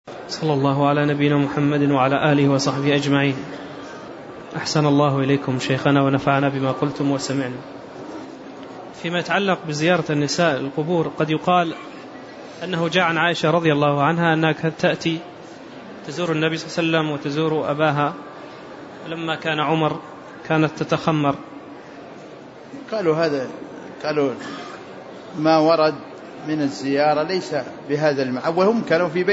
صلى الله على نبينا محمد وعلى آله وصحبه أجمعين. أحسن الله إليكم شيخنا ونفعنا بما قلتم وسمعنا. فيما يتعلق بزيارة النساء القبور، قد يقال أنه جاء عن عائشة رضي الله عنها أنها تأتي تزور النبي صلى الله عليه وسلم وتزور أباها، لما كان عمر كانت تتخمر. قالوا ما ورد من الزيارة ليس بهذا المعنى، وهم كانوا في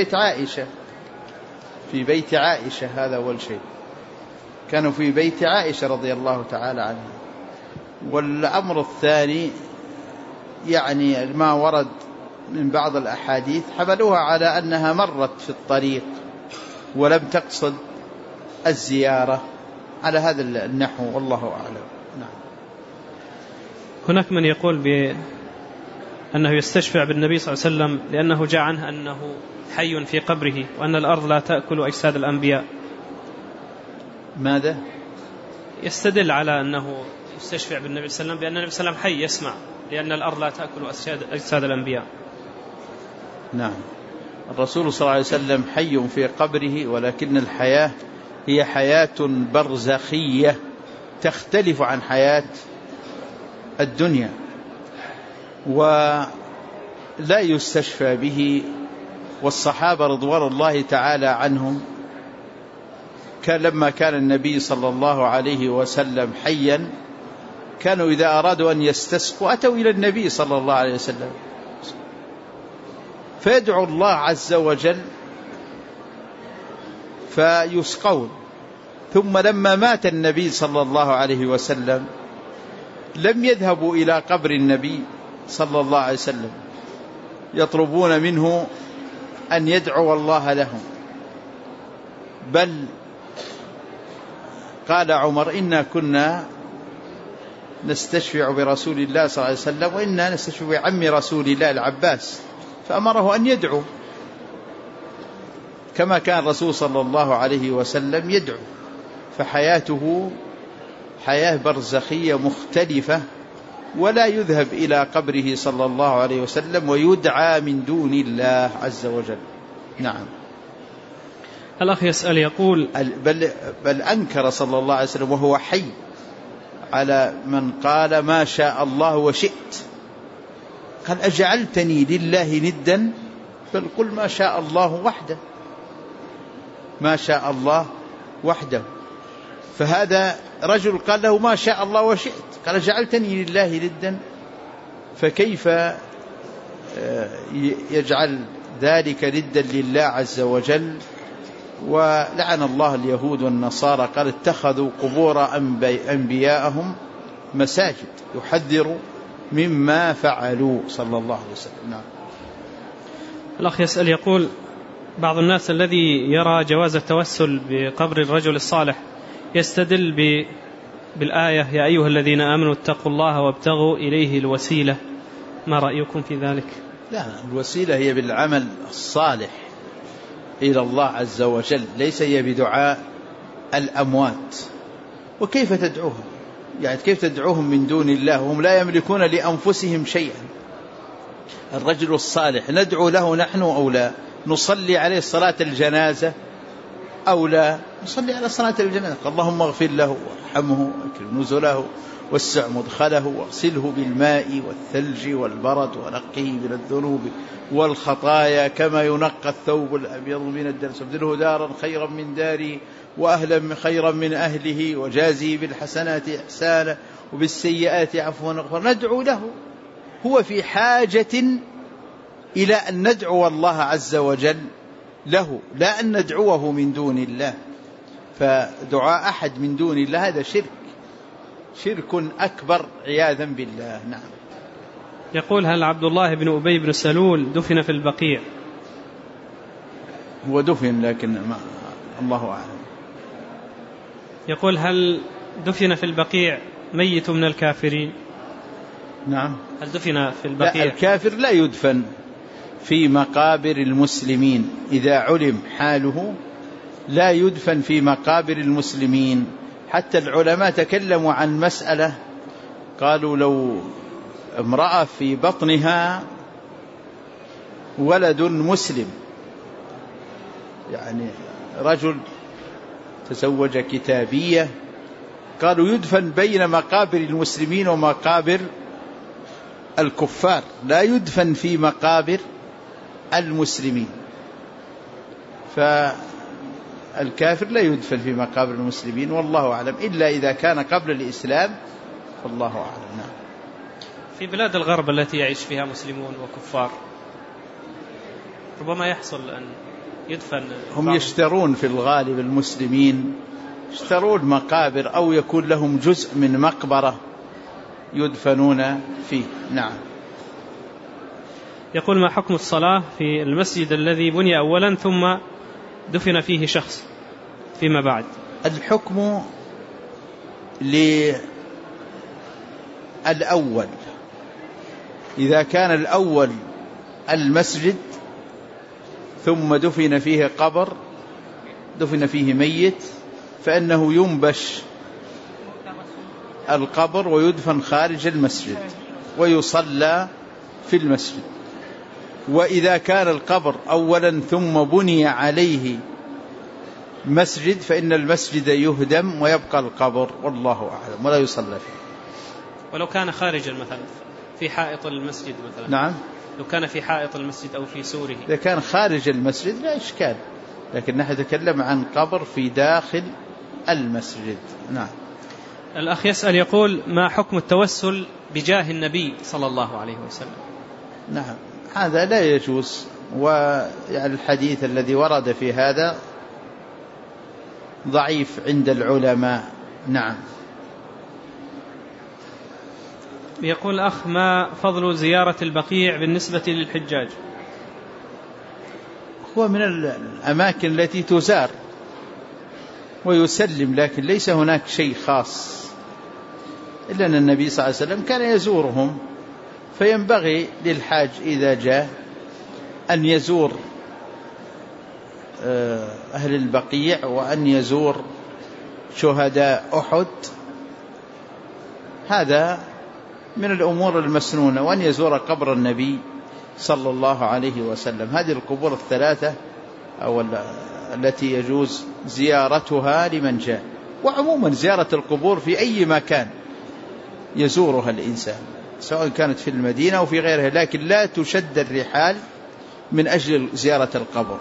بيت عائشة، هذا أول شيء، كانوا في بيت عائشة رضي الله تعالى عنها. والأمر الثاني يعني ما ورد من بعض الأحاديث حملوها على أنها مرت في الطريق ولم تقصد الزيارة على هذا النحو، والله أعلم. نعم. هناك من يقول بأنه يستشفع بالنبي صلى الله عليه وسلم لأنه جاء عنه أنه حي في قبره، وأن الأرض لا تأكل أجساد الأنبياء. ماذا؟ يستدل على أنه يستشفع بالنبي صلى الله عليه وسلم بأن النبي صلى الله عليه وسلم حي يسمع، لأن الأرض لا تأكل أجساد الأنبياء. نعم، الرسول صلى الله عليه وسلم حي في قبره، ولكن الحياة هي حياة برزخية تختلف عن حياة الدنيا، ولا يستشفى به. والصحابة رضوان الله تعالى عنهم لما كان النبي صلى الله عليه وسلم حيا، كانوا إذا أرادوا أن يستسقوا أتوا إلى النبي صلى الله عليه وسلم فيدعو الله عز وجل فيسقون. ثم لما مات النبي صلى الله عليه وسلم لم يذهبوا إلى قبر النبي صلى الله عليه وسلم يطلبون منه أن يدعو الله لهم، بل قال عمر: إنا كنا نستشفع برسول الله صلى الله عليه وسلم، وإنا نستشفع بعم رسول الله العباس، فأمره أن يدعو كما كان الرسول صلى الله عليه وسلم يدعو. فحياته حياة برزخية مختلفة، ولا يذهب إلى قبره صلى الله عليه وسلم ويدعى من دون الله عز وجل. نعم. الأخ يسأل يقول: بل أنكر صلى الله عليه وسلم وهو حي على من قال ما شاء الله وشئت، قال: أجعلتني لله ندا؟ بل قل ما شاء الله وحده، ما شاء الله وحده. فهذا رجل قال له ما شاء الله وشئت، قال: جعلتني لله ندا؟ فكيف يجعل ذلك ندا لله عز وجل؟ ولعن الله اليهود والنصارى، قال: اتخذوا قبور أنبياءهم مساجد، يحذر مما فعلوا صلى الله عليه وسلم. نعم. الأخ يسأل يقول: بعض الناس الذي يرى جواز التوسل بقبر الرجل الصالح يستدل بالآية: يا أيها الذين آمنوا اتقوا الله وابتغوا إليه الوسيلة، ما رأيكم في ذلك؟ لا، الوسيلة هي بالعمل الصالح إلى الله عز وجل، ليس هي بدعاء الأموات. وكيف تدعوهم؟ يعني كيف تدعوهم من دون الله وهم لا يملكون لأنفسهم شيئا؟ الرجل الصالح ندعو له نحن أو لا؟ نصلي عليه صلاة الجنازة أو لا؟ نصلي على صلاة الجنازة. اللهم اغفر له وارحمه واكرم نزله واسع مدخله واغسله بالماء والثلج والبرد ونقيه من الذنوب والخطايا كما ينقى الثوب الأبيض من الدنس، وابدله دارا خيرا من داري وأهلا خيرا من أهله، وجازي بالحسنات إحسانا وبالسيئات عفوا وغفرا. ندعو له، هو في حاجة إلى أن ندعو الله عز وجل له، لا أن ندعوه من دون الله. فدعاء أحد من دون الله هذا شرك أكبر عياذا بالله. نعم. يقول: هل عبد الله بن أبي بن سلول دفن في البقيع؟ هو دفن لكن الله أعلم. يقول: هل دفن في البقيع ميت من الكافرين؟ نعم. هل دفن في البقيع؟ لا، الكافر لا يدفن في مقابر المسلمين، إذا علم حاله لا يدفن في مقابر المسلمين. حتى العلماء تكلموا عن مسألة، قالوا لو امرأة في بطنها ولد مسلم يعني رجل تزوج كتابية، قالوا يدفن بين مقابر المسلمين ومقابر الكفار، لا يدفن في مقابر المسلمين، فالكافر لا يدفن في مقابر المسلمين والله أعلم، إلا إذا كان قبل الإسلام والله أعلم. نعم. في بلاد الغرب التي يعيش فيها مسلمون وكفار ربما يحصل أن يدفن، هم يشترون في الغالب المسلمين يشترون مقابر أو يكون لهم جزء من مقبرة يدفنون فيه. نعم. يقول: ما حكم الصلاة في المسجد الذي بني أولا ثم دفن فيه شخص فيما بعد؟ الحكم للأول، إذا كان الأول المسجد ثم دفن فيه قبر، دفن فيه ميت، فإنه ينبش القبر ويدفن خارج المسجد ويصلى في المسجد. وإذا كان القبر أولا ثم بني عليه مسجد فإن المسجد يهدم ويبقى القبر والله أعلم ولا يصلى فيه. ولو كان خارجا مثلا في حائط المسجد مثلا؟ نعم. لو كان في حائط المسجد أو في سوره. إذا كان خارج المسجد لا إشكال، لكن نحن نتكلم عن قبر في داخل المسجد. نعم. الأخ يسأل يقول: ما حكم التوسل بجاه النبي صلى الله عليه وسلم؟ نعم، هذا لا يجوز، ويعني الحديث الذي ورد في هذا ضعيف عند العلماء. نعم. يقول الأخ: ما فضل زيارة البقيع بالنسبة للحجاج؟ هو من الأماكن التي تزار ويسلم، لكن ليس هناك شيء خاص، إلا أن النبي صلى الله عليه وسلم كان يزورهم، فينبغي للحاج إذا جاء أن يزور أهل البقيع وأن يزور شهداء أحد، هذا من الأمور المسنونة، وأن يزور قبر النبي صلى الله عليه وسلم. هذه القبور الثلاثة أو التي يجوز زيارتها لمن جاء، وعموما زيارة القبور في أي مكان يزورها الإنسان سواء كانت في المدينة أو في غيرها، لكن لا تشد الرحال من أجل زيارة القبر،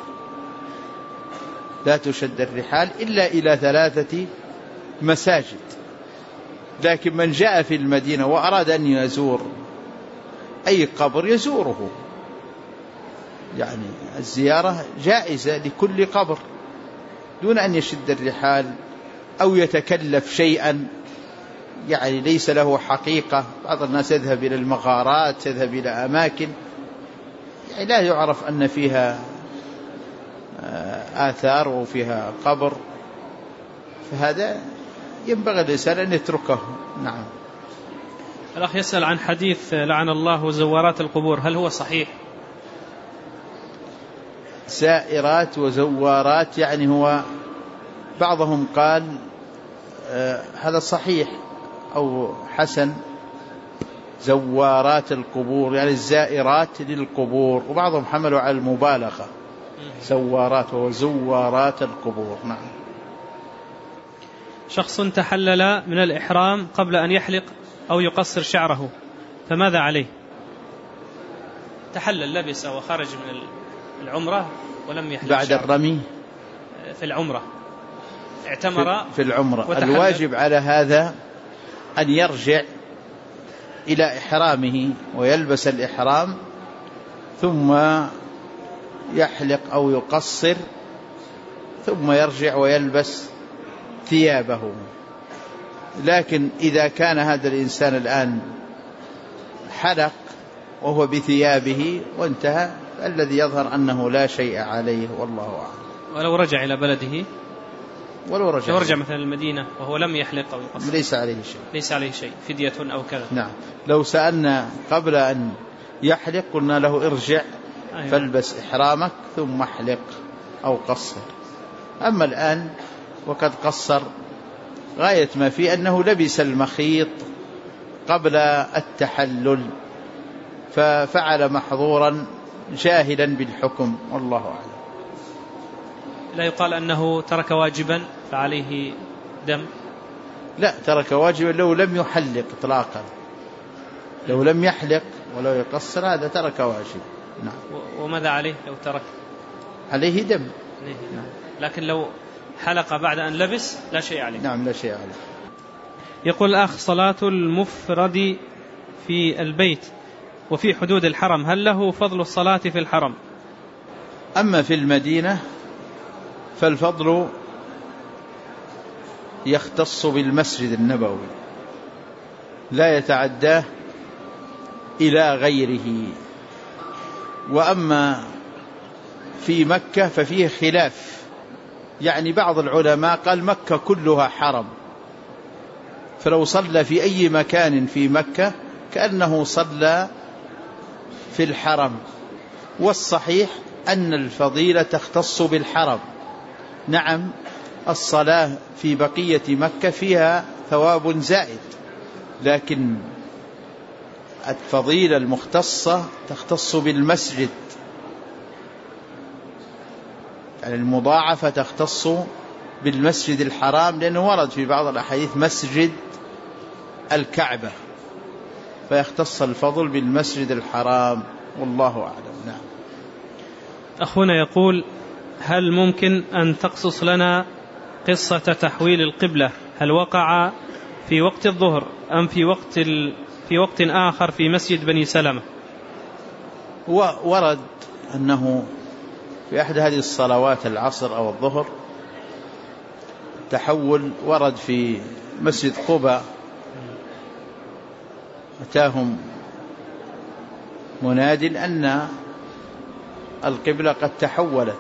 لا تشد الرحال إلا إلى 3 مساجد. لكن من جاء في المدينة وأراد أن يزور أي قبر يزوره، يعني الزيارة جائزة لكل قبر دون أن يشد الرحال أو يتكلف شيئا يعني ليس له حقيقة. بعض الناس يذهب إلى المغارات، يذهب إلى أماكن يعني لا يعرف أن فيها آثار وفيها قبر، فهذا ينبغي الإنسان أن يتركه. نعم. الأخ يسأل عن حديث لعن الله زوارات القبور، هل هو صحيح؟ زائرات وزوارات، يعني هو بعضهم قال هذا صحيح أو حسن، زوارات القبور يعني الزائرات للقبور، وبعضهم حملوا على المبالغة زوارات وزوارات القبور. نعم. شخص تحلل من الإحرام قبل أن يحلق أو يقصر شعره، فماذا عليه؟ تحلل لبس وخرج من العمرة ولم يحلق بعد شعره. الرمي في العمرة اعتمر في العمرة، الواجب على هذا أن يرجع إلى إحرامه ويلبس الإحرام ثم يحلق أو يقصر ثم يرجع ويلبس ثيابه. لكن إذا كان هذا الإنسان الآن حلق وهو بثيابه وانتهى، الذي يظهر أنه لا شيء عليه والله أعلم. ولو رجع إلى بلده، ولو رجع مثلا المدينة وهو لم يحلق أو يقصر ليس عليه شيء فدية أو كذا. نعم. لو سألنا قبل أن يحلق قلنا له ارجع فالبس إحرامك ثم احلق أو قصر. أما الآن وقد قصر، غاية ما فيه أنه لبس المخيط قبل التحلل ففعل محظورا جاهلا بالحكم والله أعلم. لا يقال أنه ترك واجبا فعليه دم؟ لا، ترك واجبا لو لم يحلق إطلاقا، لو لم يحلق ولو يقصر هذا ترك واجب. نعم. وماذا عليه لو ترك؟ عليه دم. نعم. لكن لو حلق بعد أن لبس لا شيء عليه. نعم، لا شيء عليه. يقول الأخ: صلاة المفرد في البيت وفي حدود الحرم، هل له فضل الصلاة في الحرم؟ أما في المدينة فالفضل يختص بالمسجد النبوي لا يتعداه إلى غيره. وأما في مكة ففيه خلاف، يعني بعض العلماء قال مكة كلها حرم، فلو صلى في أي مكان في مكة كأنه صلى في الحرم. والصحيح أن الفضيلة تختص بالحرم. نعم، الصلاة في بقية مكة فيها ثواب زائد، لكن الفضيلة المختصة تختص بالمسجد، يعني المضاعفة تختص بالمسجد الحرام، لأنه ورد في بعض الأحاديث مسجد الكعبة، فيختص الفضل بالمسجد الحرام، والله أعلم. نعم. أخونا يقول: هل ممكن أن تقصص لنا قصة تحويل القبلة؟ هل وقع في وقت الظهر أم في وقت آخر في مسجد بني سلمة؟ ورد أنه في أحد هذه الصلوات العصر أو الظهر تحول، ورد في مسجد قباء أتاهم مناد أن القبلة قد تحولت،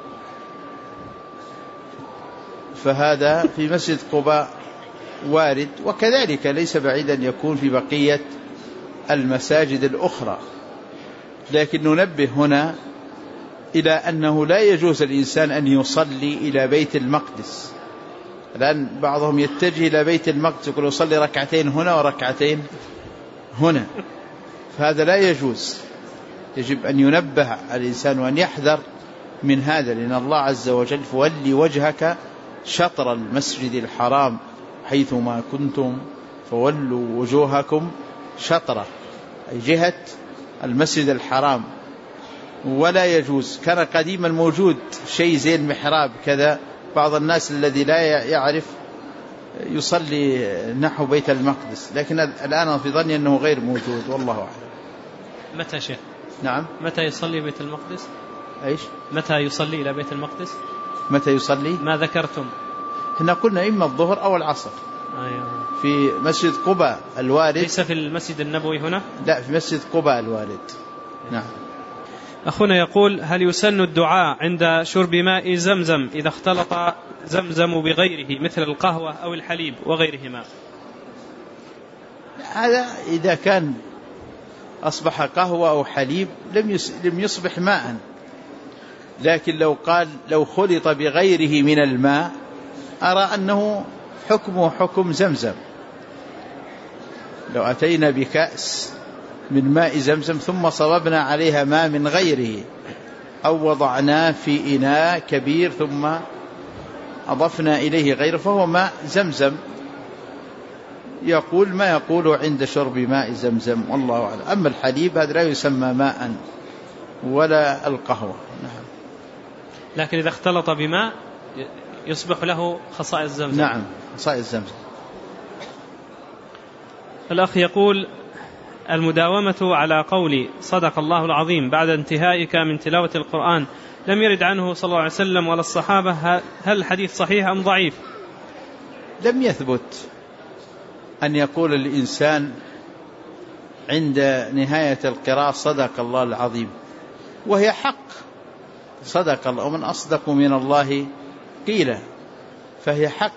فهذا في مسجد قباء وارد، وكذلك ليس بعيدا يكون في بقية المساجد الأخرى. لكن ننبه هنا إلى أنه لا يجوز الإنسان أن يصلي إلى بيت المقدس، لأن بعضهم يتجه إلى بيت المقدس يقول يصلي ركعتين هنا وركعتين هنا، فهذا لا يجوز. يجب أن ينبه الإنسان وأن يحذر من هذا، لأن الله عز وجل: فولي وجهك شطر المسجد الحرام حيثما كنتم فولوا وجوهكم شطرة، أي جهة المسجد الحرام. ولا يجوز، كان قديما موجود شيء زي المحراب كذا، بعض الناس الذي لا يعرف يصلي نحو بيت المقدس، لكن الآن في ظني أنه غير موجود، والله أعلم. متى شيخ؟ نعم. متى يصلي بيت المقدس؟ أيش؟ متى يصلي إلى بيت المقدس؟ متى يصلي؟ ما ذكرتم؟ احنا قلنا إما الظهر أو العصر. أيوة. في مسجد قباء الوارد، ليس في المسجد النبوي هنا؟ لا، في مسجد قباء الوارد. نعم. أخونا يقول: هل يسن الدعاء عند شرب ماء زمزم إذا اختلط زمزم بغيره مثل القهوة أو الحليب وغيرهما؟ هذا إذا كان أصبح قهوة أو حليب لم يصبح ماء، لكن لو خلط بغيره من الماء أرى أنه حكمه حكم زمزم. لو أتينا بكأس من ماء زمزم ثم صببنا عليها ماء من غيره، أو وضعناه في إناء كبير ثم أضفنا إليه غيره، فهو ماء زمزم، يقول ما يقول عند شرب ماء زمزم، والله أعلم. أما الحليب هذا لا يسمى ماء ولا القهوة. نعم. لكن إذا اختلط بماء يصبح له خصائص زمزم. نعم، خصائص زمزم. الأخ يقول: المداومة على قول صدق الله العظيم بعد انتهائك من تلاوة القرآن لم يرد عنه صلى الله عليه وسلم ولا الصحابة، هل الحديث صحيح أم ضعيف؟ لم يثبت أن يقول الإنسان عند نهاية القراءة صدق الله العظيم، وهي حق، صدق الله، ومن أصدق من الله قيل، فهي حق.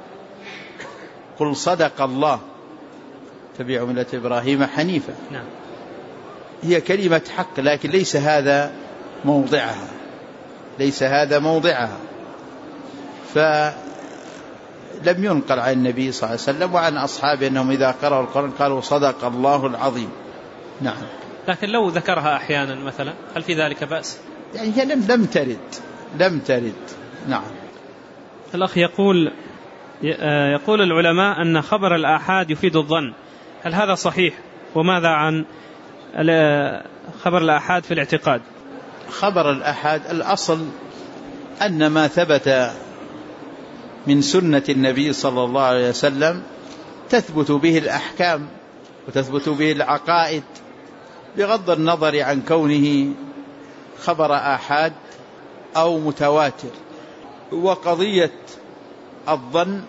قل صدق الله تبع ملة إبراهيم حنيفا. نعم. هي كلمة حق، لكن ليس هذا موضعها، ليس هذا موضعها. فلم ينقل عن النبي صلى الله عليه وسلم وعن أصحابه أنهم إذا قرأوا القرآن قالوا صدق الله العظيم. نعم. لكن لو ذكرها أحيانا مثلا هل في ذلك بأس؟ يعني هي لم ترد نعم. الأخ يقول العلماء أن خبر الآحاد يفيد الظن، هل هذا صحيح؟ وماذا عن خبر الآحاد في الاعتقاد؟ خبر الآحاد الأصل أن ما ثبت من سنة النبي صلى الله عليه وسلم تثبت به الأحكام وتثبت به العقائد بغض النظر عن كونه خبر آحاد أو متواتر. وقضية الظن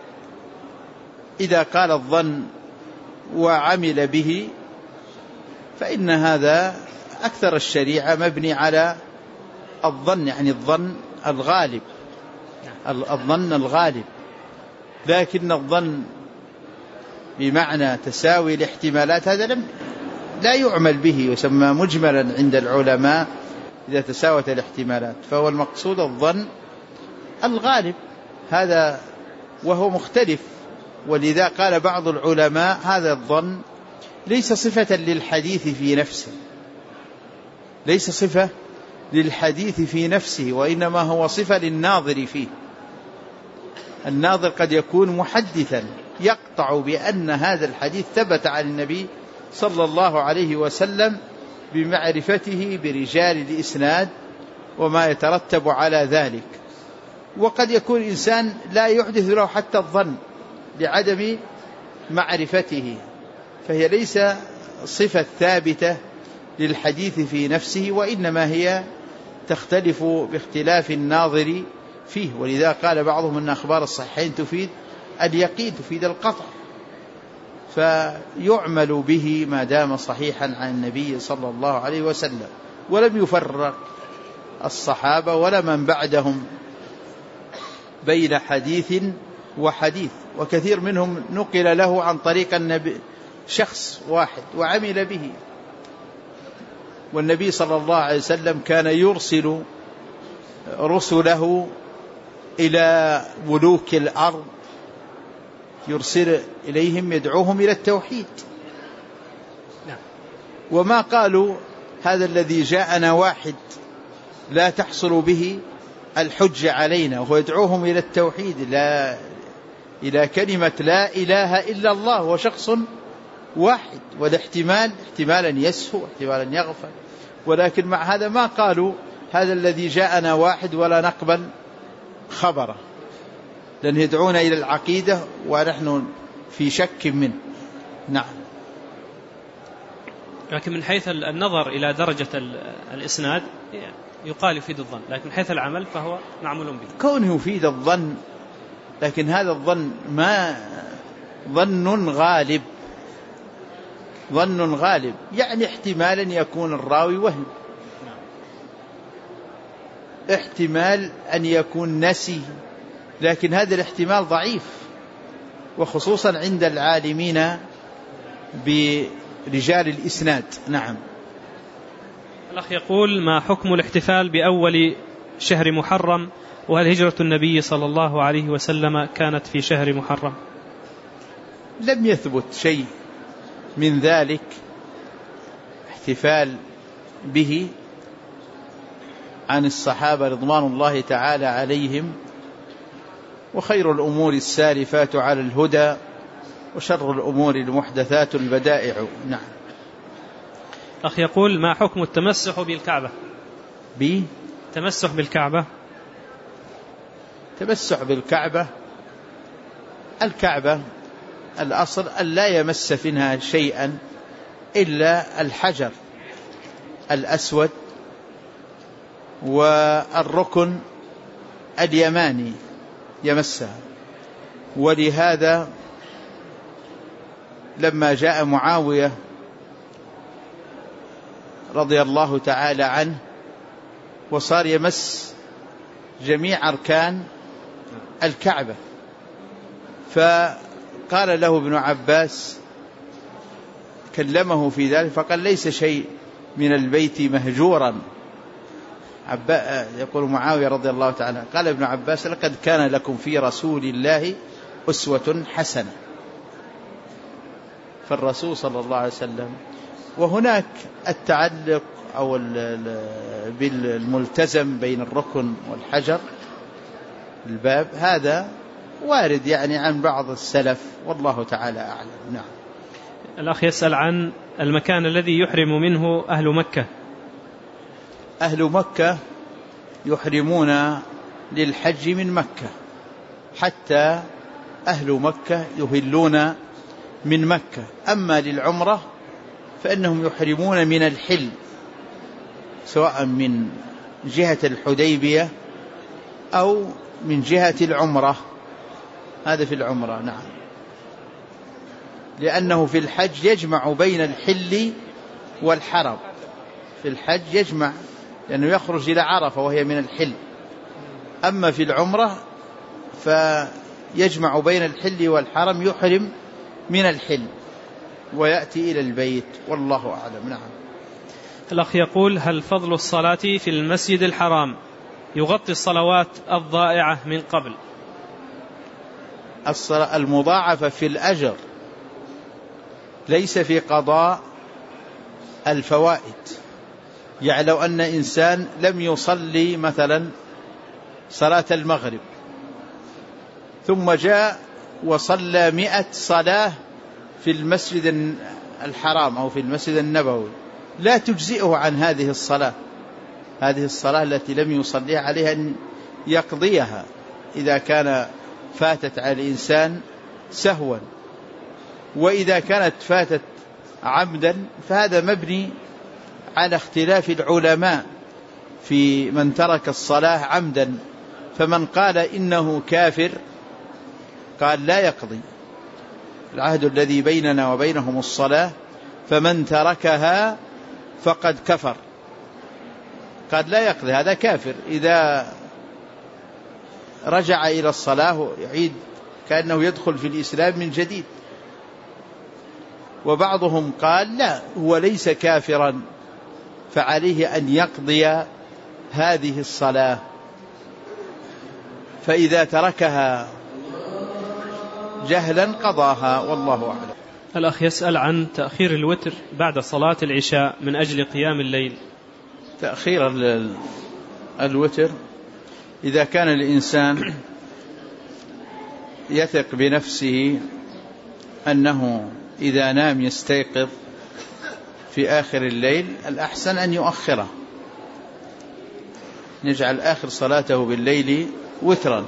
إذا قال الظن وعمل به فإن هذا أكثر الشريعة مبني على الظن، يعني الظن الغالب، الظن الغالب. لكن الظن بمعنى تساوي الاحتمالات هذا لا يعمل به، يسمى مجملا عند العلماء إذا تساوت الاحتمالات. فهو المقصود الظن الغالب هذا، وهو مختلف. ولذا قال بعض العلماء هذا الظن ليس صفة للحديث في نفسه، ليس صفة للحديث في نفسه، وإنما هو صفة للناظر فيه. الناظر قد يكون محدثا يقطع بأن هذا الحديث ثبت عن النبي صلى الله عليه وسلم بمعرفته برجال الإسناد وما يترتب على ذلك. وقد يكون إنسان لا يحدث له حتى الظن لعدم معرفته، فهي ليس صفة ثابتة للحديث في نفسه، وإنما هي تختلف باختلاف الناظر فيه. ولذا قال بعضهم أن أخبار الصحيحين تفيد اليقين، تفيد القطع، فيعمل به ما دام صحيحا عن النبي صلى الله عليه وسلم. ولم يفرق الصحابة ولا من بعدهم بين حديث وحديث، وكثير منهم نقل له عن طريق النبي شخص واحد وعمل به. والنبي صلى الله عليه وسلم كان يرسل رسله إلى ملوك الأرض، يرسل إليهم يدعوهم إلى التوحيد. وما قالوا هذا الذي جاءنا واحد لا تحصل به الحجة علينا، وهو يدعوهم إلى التوحيد، إلى كلمة لا إله إلا الله، وشخص واحد، والاحتمال احتمالا يسهو احتمالا يغفل. ولكن مع هذا ما قالوا هذا الذي جاءنا واحد ولا نقبل خبره، لأن يدعونا إلى العقيدة ونحن في شك منه. نعم. لكن من حيث النظر إلى درجة الإسناد يقال يفيد الظن، لكن من حيث العمل فهو معمول به. كونه يفيد الظن، لكن هذا الظن ما ظن غالب، ظن غالب يعني احتمالا يكون الراوي وهم، احتمال أن يكون نسي، لكن هذا الاحتمال ضعيف، وخصوصا عند العالمين برجال الإسناد. نعم. الأخ يقول: ما حكم الاحتفال بأول شهر محرم؟ وهل هجرة النبي صلى الله عليه وسلم كانت في شهر محرم؟ لم يثبت شيء من ذلك احتفال به عن الصحابة رضوان الله تعالى عليهم. وخير الأمور السالفات على الهدى، وشر الأمور المحدثات البدائع. نعم. أخ يقول: ما حكم التمسح بالكعبة؟ تمسح بالكعبة. تمسح بالكعبة، الكعبة الأصل أن لا يمس منها شيئا إلا الحجر الأسود والركن اليماني يمسها. ولهذا لما جاء معاوية رضي الله تعالى عنه وصار يمس جميع أركان الكعبة، فقال له ابن عباس، كلمه في ذلك فقال: ليس شيء من البيت مهجورا. يقول معاوية رضي الله تعالى، قال ابن عباس: لقد كان لكم في رسول الله أسوة حسنة. فالرسول صلى الله عليه وسلم. وهناك التعلق أو بالملتزم بين الركن والحجر الباب، هذا وارد يعني عن بعض السلف والله تعالى أعلم. نعم. الأخ يسأل عن المكان الذي يحرم منه أهل مكة. أهل مكة يحرمون للحج من مكة، حتى أهل مكة يهلون من مكة. أما للعمرة فإنهم يحرمون من الحل، سواء من جهة الحديبية أو من جهة العمرة. هذا في العمرة. نعم. لأنه في الحج يجمع بين الحل والحرم. في الحج يجمع، لأنه يخرج إلى عرفة وهي من الحل. أما في العمرة فيجمع بين الحل والحرم، يحرم من الحل ويأتي إلى البيت، والله أعلم. نعم. الأخ يقول: هل فضل الصلاة في المسجد الحرام يغطي الصلوات الضائعة من قبل؟ الصلاة المضاعفة في الأجر، ليس في قضاء الفوائد. يعني لو أن إنسان لم يصلي مثلا صلاة المغرب ثم جاء وصلى 100 صلاة في المسجد الحرام أو في المسجد النبوي، لا تجزئه عن هذه الصلاة. هذه الصلاة التي لم يصليها عليها أن يقضيها إذا كان فاتت على الإنسان سهوا، وإذا كانت فاتت عمدا فهذا مبني على اختلاف العلماء في من ترك الصلاة عمدا. فمن قال إنه كافر قال لا يقضي، العهد الذي بيننا وبينهم الصلاة، فمن تركها فقد كفر. قال لا يقضي، هذا كافر. إذا رجع إلى الصلاة يعيد كأنه يدخل في الإسلام من جديد. وبعضهم قال لا، هو ليس كافرا، فعليه أن يقضي هذه الصلاة، فإذا تركها جهلا قضاها، والله أعلم. الأخ يسأل عن تأخير الوتر بعد صلاة العشاء من أجل قيام الليل. تأخير الوتر إذا كان الإنسان يثق بنفسه أنه إذا نام يستيقظ في آخر الليل، الأحسن أن يؤخره، يجعل آخر صلاته بالليل وترا.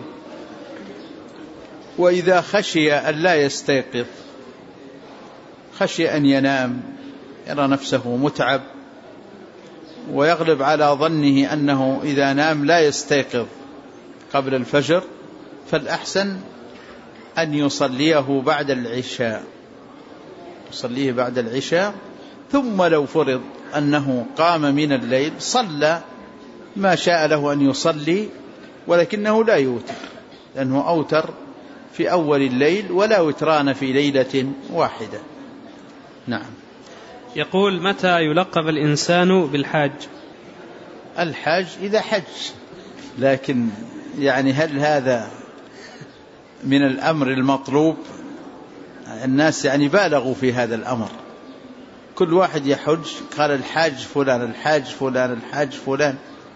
وإذا خشي أن لا يستيقظ، خشي أن ينام، يرى نفسه متعب ويغلب على ظنه أنه إذا نام لا يستيقظ قبل الفجر، فالأحسن أن يصليه بعد العشاء، يصليه بعد العشاء. ثم لو فرض أنه قام من الليل صلى ما شاء له أن يصلي، ولكنه لا يوتر، لأنه أوتر في أول الليل ولا وتران في ليلة واحدة. نعم. يقول: متى يلقب الإنسان بالحاج؟ الحاج إذا حج، لكن يعني هل هذا من الأمر المطلوب؟ الناس يعني بالغوا في هذا الأمر، كل واحد يحج قال الحاج فلان، الحاج فلان، الحاج فلان.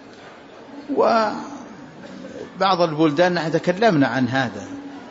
وبعض البلدان نحن تكلمنا عن هذا،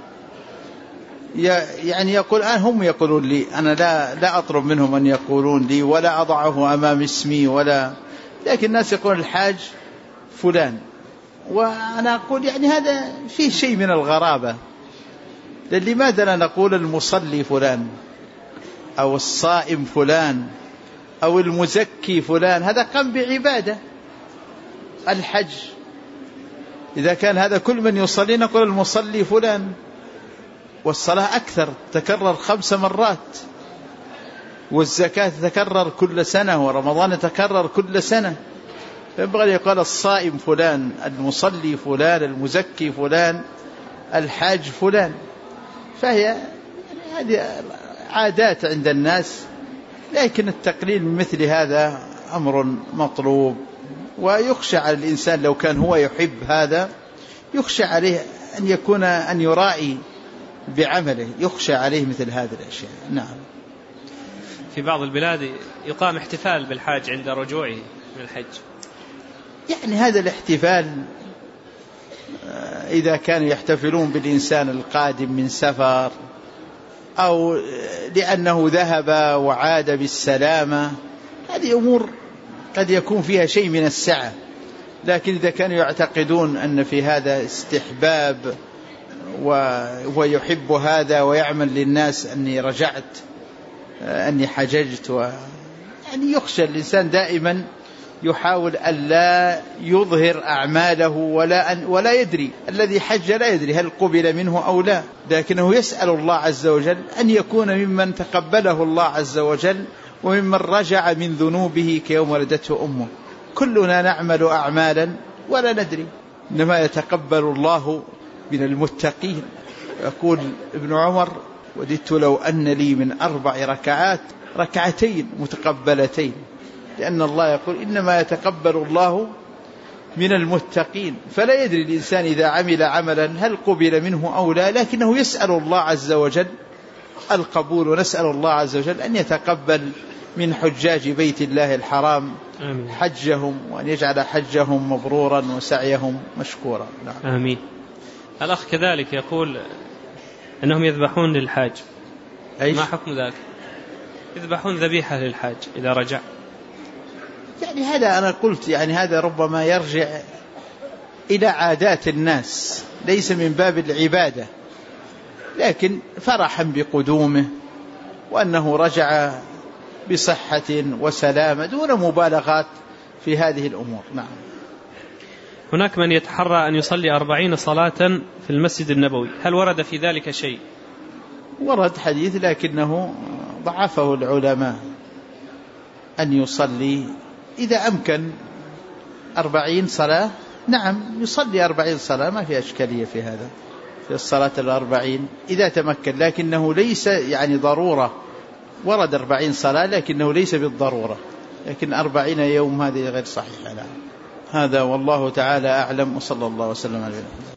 يعني يقول الآن هم يقولون لي، أنا لا أطلب منهم أن يقولون لي ولا أضعه أمام اسمي لكن الناس يقول الحاج فلان، وأنا أقول يعني هذا فيه شيء من الغرابة. لماذا لا نقول المصلي فلان أو الصائم فلان أو المزكي فلان؟ هذا قام بعبادة. الحج إذا كان هذا كل من يصلي نقول المصلي فلان، والصلاة أكثر تكرر 5 مرات، والزكاة تتكرر كل سنة، ورمضان يتكرر كل سنة. ينبغي يقال الصائم فلان، المصلي فلان، المزكي فلان، الحاج فلان. فهي هذه عادات عند الناس، لكن التقليل من مثل هذا أمر مطلوب، ويخشى على الإنسان لو كان هو يحب هذا، يخشى عليه أن يراعي بعمله، يخشى عليه مثل هذه الأشياء. نعم. في بعض البلاد يقام احتفال بالحاج عند رجوعه من الحج. يعني هذا الاحتفال إذا كانوا يحتفلون بالإنسان القادم من سفر، أو لأنه ذهب وعاد بالسلامة، هذه أمور قد يكون فيها شيء من السعة. لكن إذا كانوا يعتقدون أن في هذا استحباب ويحب هذا ويعمل للناس أني رجعت أني حججت، يعني يخشى الإنسان دائما يحاول ألا يظهر أعماله ولا يدري، الذي حج لا يدري هل قبل منه أو لا، لكنه يسأل الله عز وجل أن يكون ممن تقبله الله عز وجل وممن رجع من ذنوبه كيوم ولدته أمه. كلنا نعمل أعمالا ولا ندري، إنما يتقبل الله من المتقين. يقول ابن عمر: وددت لو أن لي من 4 ركعات 2 متقبلتين، لأن الله يقول إنما يتقبل الله من المتقين. فلا يدري الإنسان إذا عمل عملا هل قبل منه أو لا، لكنه يسأل الله عز وجل القبول، ونسأل الله عز وجل أن يتقبل من حجاج بيت الله الحرام حجهم، وأن يجعل حجهم مبرورا وسعيهم مشكورا. نعم. آمين. الأخ كذلك يقول أنهم يذبحون للحاج، ما حكم ذلك؟ يذبحون ذبيحة للحاج إذا رجع. يعني هذا أنا قلت يعني هذا ربما يرجع إلى عادات الناس، ليس من باب العبادة، لكن فرحا بقدومه وأنه رجع بصحة وسلامة دون مبالغات في هذه الأمور. نعم. هناك من يتحرى أن يصلي 40 صلاة في المسجد النبوي، هل ورد في ذلك شيء؟ ورد حديث لكنه ضعفه العلماء، أن يصلي إذا أمكن 40 صلاة، نعم يصلي 40 صلاة، ما في أشكالية في هذا، في الصلاة 40 إذا تمكن، لكنه ليس يعني ضرورة. ورد 40 صلاة لكنه ليس بالضرورة، لكن 40 يوم هذه غير صحيحة. هذا والله تعالى أعلم، وصلى الله وسلم على نبينا محمد.